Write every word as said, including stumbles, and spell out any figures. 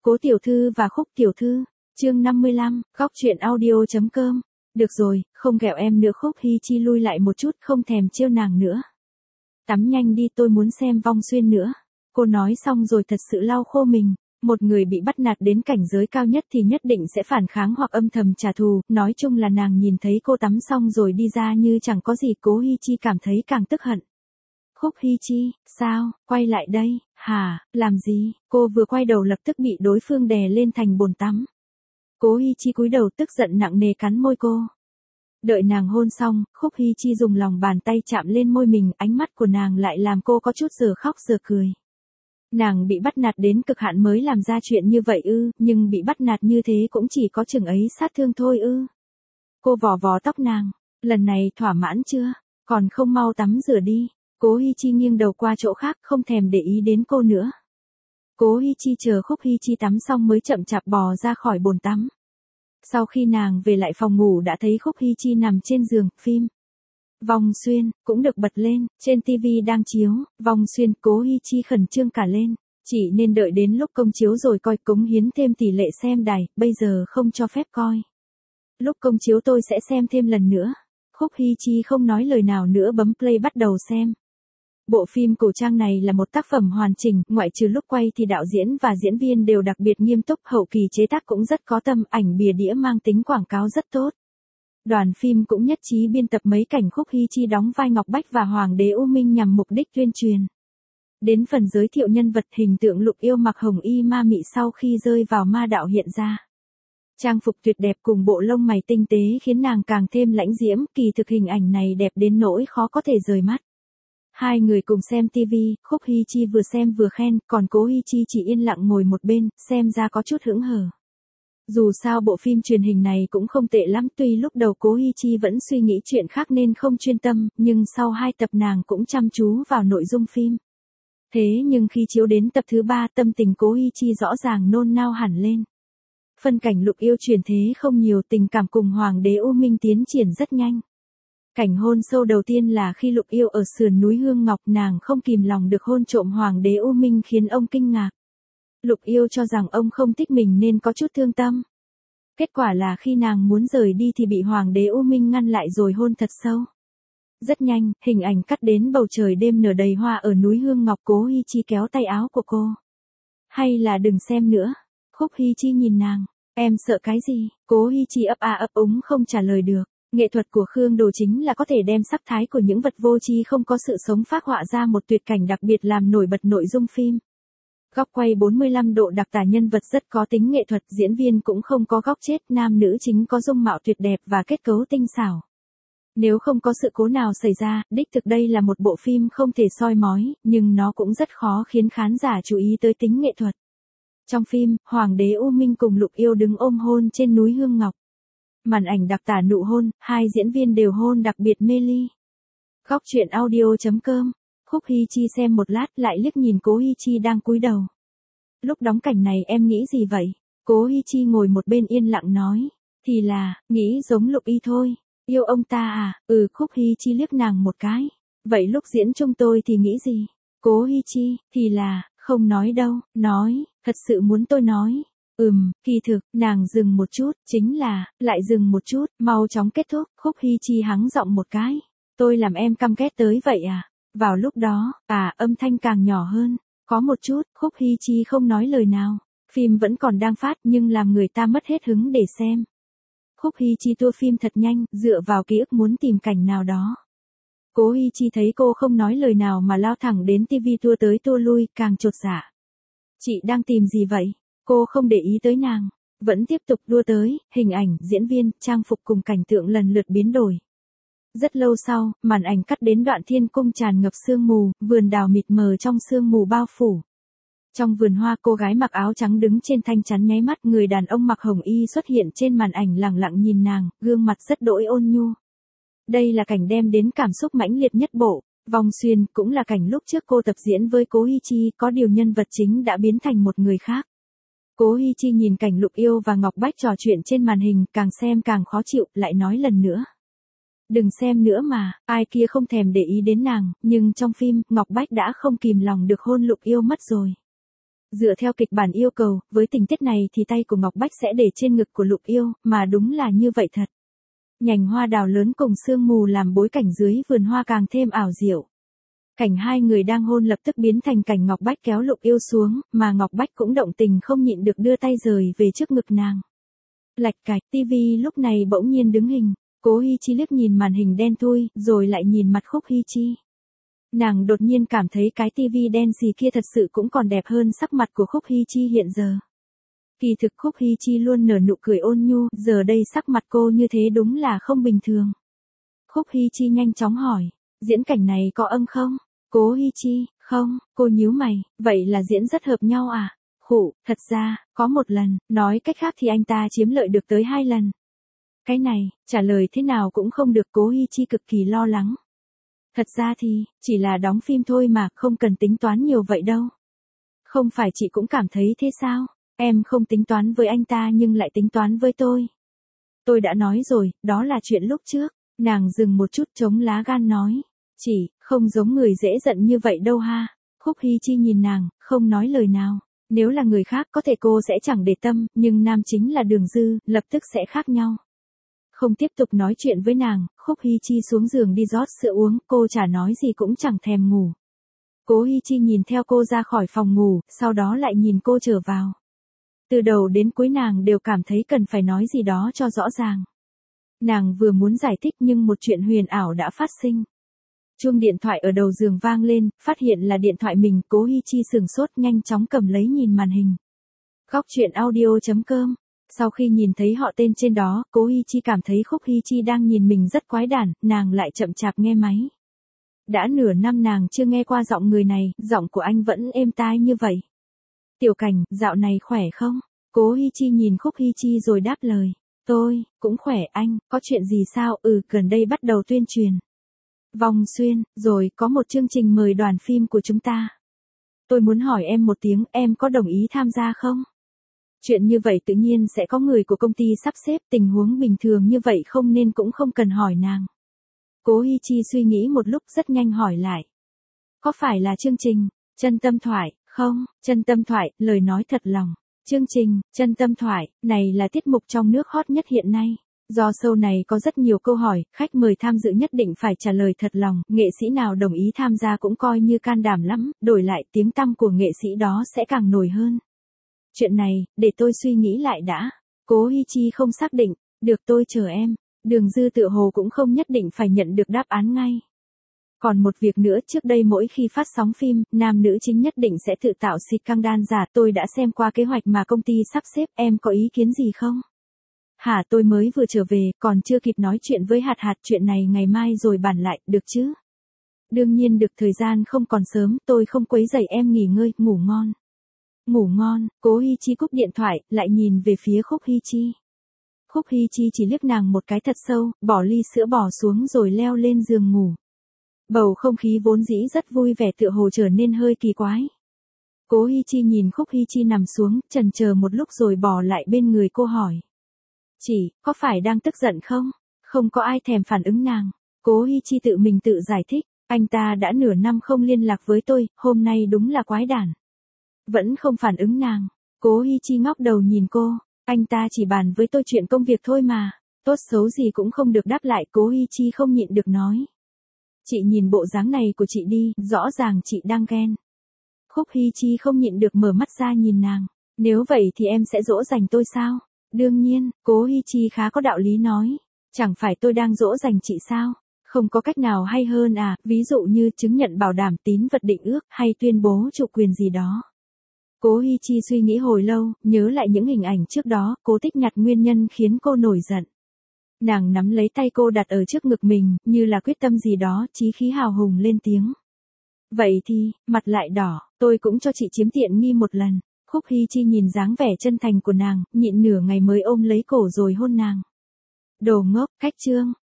Cố tiểu thư và Khúc tiểu thư, chương năm mươi lăm, góc truyện audio chấm com. Được rồi, không ghẹo em nữa. Khúc Hy Chi lui lại một chút, không thèm trêu nàng nữa. Tắm nhanh đi, tôi muốn xem Vong Xuyên nữa. Cô nói xong rồi thật sự lau khô mình. Một người bị bắt nạt đến cảnh giới cao nhất thì nhất định sẽ phản kháng hoặc âm thầm trả thù. Nói chung là nàng nhìn thấy cô tắm xong rồi đi ra như chẳng có gì. Cố Hy Chi cảm thấy càng tức hận. Khúc Hy Chi, sao, quay lại đây, hả, làm gì? Cô vừa quay đầu lập tức bị đối phương đè lên thành bồn tắm. Cố Hy Chi cúi đầu tức giận nặng nề cắn môi cô. Đợi nàng hôn xong, Khúc Hy Chi dùng lòng bàn tay chạm lên môi mình, ánh mắt của nàng lại làm cô có chút giờ khóc giờ cười. Nàng bị bắt nạt đến cực hạn mới làm ra chuyện như vậy ư, nhưng bị bắt nạt như thế cũng chỉ có chừng ấy sát thương thôi ư. Cô vò vò tóc nàng, lần này thỏa mãn chưa, còn không mau tắm rửa đi. Cố Hy Chi nghiêng đầu qua chỗ khác, không thèm để ý đến cô nữa. Cố Hy Chi chờ Khúc Hy Chi tắm xong mới chậm chạp bò ra khỏi bồn tắm. Sau khi nàng về lại phòng ngủ đã thấy Khúc Hy Chi nằm trên giường, phim Vong Xuyên cũng được bật lên, trên tivi đang chiếu, Vong Xuyên. Cố Hy Chi khẩn trương cả lên, chỉ nên đợi đến lúc công chiếu rồi coi, cống hiến thêm tỷ lệ xem đài, bây giờ không cho phép coi. Lúc công chiếu tôi sẽ xem thêm lần nữa. Khúc Hy Chi không nói lời nào nữa, bấm play bắt đầu xem. Bộ phim cổ trang này là một tác phẩm hoàn chỉnh, ngoại trừ lúc quay thì đạo diễn và diễn viên đều đặc biệt nghiêm túc, hậu kỳ chế tác cũng rất có tâm, ảnh bìa đĩa mang tính quảng cáo rất tốt. Đoàn phim cũng nhất trí biên tập mấy cảnh Khúc Hy Chi đóng vai Ngọc Bách và Hoàng đế U Minh nhằm mục đích tuyên truyền. Đến phần giới thiệu nhân vật, hình tượng Lục Yêu mặc hồng y ma mị sau khi rơi vào ma đạo hiện ra. Trang phục tuyệt đẹp cùng bộ lông mày tinh tế khiến nàng càng thêm lãnh diễm, kỳ thực hình ảnh này đẹp đến nỗi khó có thể rời mắt. Hai người cùng xem tivi, Khúc Hy Chi vừa xem vừa khen, còn Cố Hy Chi chỉ yên lặng ngồi một bên, xem ra có chút hững hờ. Dù sao bộ phim truyền hình này cũng không tệ lắm, tuy lúc đầu Cố Hy Chi vẫn suy nghĩ chuyện khác nên không chuyên tâm, nhưng sau hai tập nàng cũng chăm chú vào nội dung phim. Thế nhưng khi chiếu đến tập thứ ba, tâm tình Cố Hy Chi rõ ràng nôn nao hẳn lên. Phân cảnh Lục Yêu truyền thế không nhiều, tình cảm cùng Hoàng đế U Minh tiến triển rất nhanh. Cảnh hôn sâu đầu tiên là khi Lục Yêu ở sườn núi Hương Ngọc, nàng không kìm lòng được hôn trộm Hoàng đế U Minh khiến ông kinh ngạc. Lục Yêu cho rằng ông không thích mình nên có chút thương tâm. Kết quả là khi nàng muốn rời đi thì bị Hoàng đế U Minh ngăn lại rồi hôn thật sâu. Rất nhanh, hình ảnh cắt đến bầu trời đêm nở đầy hoa ở núi Hương Ngọc. Cố Hy Chi kéo tay áo của cô. Hay là đừng xem nữa. Khúc Hy Chi nhìn nàng, em sợ cái gì? Cố Hy Chi ấp a ấp úng không trả lời được. Nghệ thuật của Khương Đồ chính là có thể đem sắc thái của những vật vô tri không có sự sống phác họa ra một tuyệt cảnh đặc biệt làm nổi bật nội dung phim. Góc quay bốn mươi lăm độ đặc tả nhân vật rất có tính nghệ thuật, diễn viên cũng không có góc chết, nam nữ chính có dung mạo tuyệt đẹp và kết cấu tinh xảo. Nếu không có sự cố nào xảy ra, đích thực đây là một bộ phim không thể soi mói, nhưng nó cũng rất khó khiến khán giả chú ý tới tính nghệ thuật. Trong phim, Hoàng đế U Minh cùng Lục Yêu đứng ôm hôn trên núi Hương Ngọc. Màn ảnh đặc tả nụ hôn, hai diễn viên đều hôn đặc biệt mê ly. Góc truyện audio chấm com. Khúc Hy Chi xem một lát lại liếc nhìn Cố Hy Chi đang cúi đầu. Lúc đóng cảnh này em nghĩ gì vậy? Cố Hy Chi ngồi một bên yên lặng nói. Thì là, nghĩ giống Lục Y thôi. Yêu ông ta à? Ừ. Khúc Hy Chi liếc nàng một cái. Vậy lúc diễn chung tôi thì nghĩ gì? Cố Hy Chi, thì là, không nói đâu, nói, thật sự muốn tôi nói. Ừm, kỳ thực, nàng dừng một chút, chính là, lại dừng một chút, mau chóng kết thúc. Khúc Hy Chi hắng giọng một cái. Tôi làm em căm ghét tới vậy à? Vào lúc đó, à, âm thanh càng nhỏ hơn. Có một chút, Khúc Hy Chi không nói lời nào. Phim vẫn còn đang phát nhưng làm người ta mất hết hứng để xem. Khúc Hy Chi tua phim thật nhanh, dựa vào ký ức muốn tìm cảnh nào đó. Cố Hy Chi thấy cô không nói lời nào mà lao thẳng đến tivi tua tới tua lui, càng chột dạ. Chị đang tìm gì vậy? Cô không để ý tới nàng, vẫn tiếp tục đua tới, hình ảnh, diễn viên, trang phục cùng cảnh tượng lần lượt biến đổi. Rất lâu sau, màn ảnh cắt đến đoạn thiên cung tràn ngập sương mù, vườn đào mịt mờ trong sương mù bao phủ. Trong vườn hoa, cô gái mặc áo trắng đứng trên thanh chắn nháy mắt, người đàn ông mặc hồng y xuất hiện trên màn ảnh lẳng lặng nhìn nàng, gương mặt rất đỗi ôn nhu. Đây là cảnh đem đến cảm xúc mãnh liệt nhất bộ Vong Xuyên, cũng là cảnh lúc trước cô tập diễn với Cố Hy Chi, có điều nhân vật chính đã biến thành một người khác. Cố Hy Chi nhìn cảnh Lục Yêu và Ngọc Bách trò chuyện trên màn hình, càng xem càng khó chịu, lại nói lần nữa. Đừng xem nữa mà, ai kia không thèm để ý đến nàng, nhưng trong phim, Ngọc Bách đã không kìm lòng được hôn Lục Yêu mất rồi. Dựa theo kịch bản yêu cầu, với tình tiết này thì tay của Ngọc Bách sẽ để trên ngực của Lục Yêu, mà đúng là như vậy thật. Nhành hoa đào lớn cùng sương mù làm bối cảnh dưới vườn hoa càng thêm ảo diệu. Cảnh hai người đang hôn lập tức biến thành cảnh Ngọc Bách kéo Lục Yêu xuống, mà Ngọc Bách cũng động tình không nhịn được đưa tay rời về trước ngực nàng. Lạch cạch, tivi lúc này bỗng nhiên đứng hình, Cố Hi Chi liếc nhìn màn hình đen thui, rồi lại nhìn mặt Khúc Hi Chi. Nàng đột nhiên cảm thấy cái tivi đen xì kia thật sự cũng còn đẹp hơn sắc mặt của Khúc Hi Chi hiện giờ. Kỳ thực Khúc Hi Chi luôn nở nụ cười ôn nhu, giờ đây sắc mặt cô như thế đúng là không bình thường. Khúc Hi Chi nhanh chóng hỏi, diễn cảnh này có ưng không? Cố Hi Chi, không, cô nhíu mày, vậy là diễn rất hợp nhau à? Khụ, thật ra, có một lần, nói cách khác thì anh ta chiếm lợi được tới hai lần. Cái này, trả lời thế nào cũng không được, Cố Hi Chi cực kỳ lo lắng. Thật ra thì, chỉ là đóng phim thôi mà, không cần tính toán nhiều vậy đâu. Không phải chị cũng cảm thấy thế sao? Em không tính toán với anh ta nhưng lại tính toán với tôi. Tôi đã nói rồi, đó là chuyện lúc trước. Nàng dừng một chút chống lá gan nói. Chỉ, không giống người dễ giận như vậy đâu ha. Khúc Hi Chi nhìn nàng, không nói lời nào. Nếu là người khác có thể cô sẽ chẳng để tâm, nhưng nam chính là Đường Dư, lập tức sẽ khác nhau. Không tiếp tục nói chuyện với nàng, Khúc Hi Chi xuống giường đi rót sữa uống, cô chả nói gì cũng chẳng thèm ngủ. Cố Hi Chi nhìn theo cô ra khỏi phòng ngủ, sau đó lại nhìn cô trở vào. Từ đầu đến cuối nàng đều cảm thấy cần phải nói gì đó cho rõ ràng. Nàng vừa muốn giải thích nhưng một chuyện huyền ảo đã phát sinh. Chuông điện thoại ở đầu giường vang lên, phát hiện là điện thoại mình, Cố Hi Chi sừng sốt nhanh chóng cầm lấy nhìn màn hình. Góc truyện audio chấm com. Sau khi nhìn thấy họ tên trên đó, Cố Hi Chi cảm thấy Khúc Hi Chi đang nhìn mình rất quái đản, nàng lại chậm chạp nghe máy. Đã nửa năm nàng chưa nghe qua giọng người này, giọng của anh vẫn êm tai như vậy. Tiểu Cảnh, dạo này khỏe không? Cố Hi Chi nhìn Khúc Hi Chi rồi đáp lời. Tôi, cũng khỏe anh, có chuyện gì sao? Ừ, gần đây bắt đầu tuyên truyền. Vòng xuyên, rồi có một chương trình mời đoàn phim của chúng ta. Tôi muốn hỏi em một tiếng, em có đồng ý tham gia không? Chuyện như vậy tự nhiên sẽ có người của công ty sắp xếp, tình huống bình thường như vậy không nên cũng không cần hỏi nàng. Cố Hi Chi suy nghĩ một lúc rất nhanh hỏi lại. Có phải là chương trình, Chân Tâm Thoại, không? Chân Tâm Thoại, lời nói thật lòng. Chương trình, Chân Tâm Thoại, này là tiết mục trong nước hot nhất hiện nay. Do show này có rất nhiều câu hỏi, khách mời tham dự nhất định phải trả lời thật lòng, nghệ sĩ nào đồng ý tham gia cũng coi như can đảm lắm, đổi lại tiếng tăm của nghệ sĩ đó sẽ càng nổi hơn. Chuyện này, để tôi suy nghĩ lại đã. Cố Hi Chi không xác định, được tôi chờ em. Đường Dư tựa hồ cũng không nhất định phải nhận được đáp án ngay. Còn một việc nữa, trước đây mỗi khi phát sóng phim, nam nữ chính nhất định sẽ tự tạo xịt căng đan giả, tôi đã xem qua kế hoạch mà công ty sắp xếp, em có ý kiến gì không? Hả, tôi mới vừa trở về, còn chưa kịp nói chuyện với Hạt Hạt, chuyện này ngày mai rồi bàn lại, được chứ? Đương nhiên được, thời gian không còn sớm, tôi không quấy rầy em nghỉ ngơi, ngủ ngon. Ngủ ngon, Cố Hi Chi cúp điện thoại, lại nhìn về phía Khúc Hi Chi. Khúc Hi Chi chỉ liếc nàng một cái thật sâu, bỏ ly sữa bỏ xuống rồi leo lên giường ngủ. Bầu không khí vốn dĩ rất vui vẻ tựa hồ trở nên hơi kỳ quái. Cố Hi Chi nhìn Khúc Hi Chi nằm xuống, chần chờ một lúc rồi bỏ lại bên người cô hỏi. Chị, có phải đang tức giận không? Không có ai thèm phản ứng nàng. Cố Hi Chi tự mình tự giải thích, anh ta đã nửa năm không liên lạc với tôi, hôm nay đúng là quái đản. Vẫn không phản ứng nàng. Cố Hi Chi ngóc đầu nhìn cô, anh ta chỉ bàn với tôi chuyện công việc thôi mà, tốt xấu gì cũng không được đáp lại. Cố Hi Chi không nhịn được nói. Chị nhìn bộ dáng này của chị đi, rõ ràng chị đang ghen. Khúc Hi Chi không nhịn được mở mắt ra nhìn nàng. Nếu vậy thì em sẽ dỗ dành tôi sao? Đương nhiên, Cố Hi Chi khá có đạo lý nói. Chẳng phải tôi đang dỗ dành chị sao? Không có cách nào hay hơn à, ví dụ như chứng nhận bảo đảm tín vật định ước hay tuyên bố chủ quyền gì đó. Cố Hi Chi suy nghĩ hồi lâu, nhớ lại những hình ảnh trước đó, cố tích nhặt nguyên nhân khiến cô nổi giận. Nàng nắm lấy tay cô đặt ở trước ngực mình, như là quyết tâm gì đó, chí khí hào hùng lên tiếng. Vậy thì, mặt lại đỏ, tôi cũng cho chị chiếm tiện nghi một lần. Khúc Hi Chi nhìn dáng vẻ chân thành của nàng, nhịn nửa ngày mới ôm lấy cổ rồi hôn nàng. Đồ ngốc, cách trương.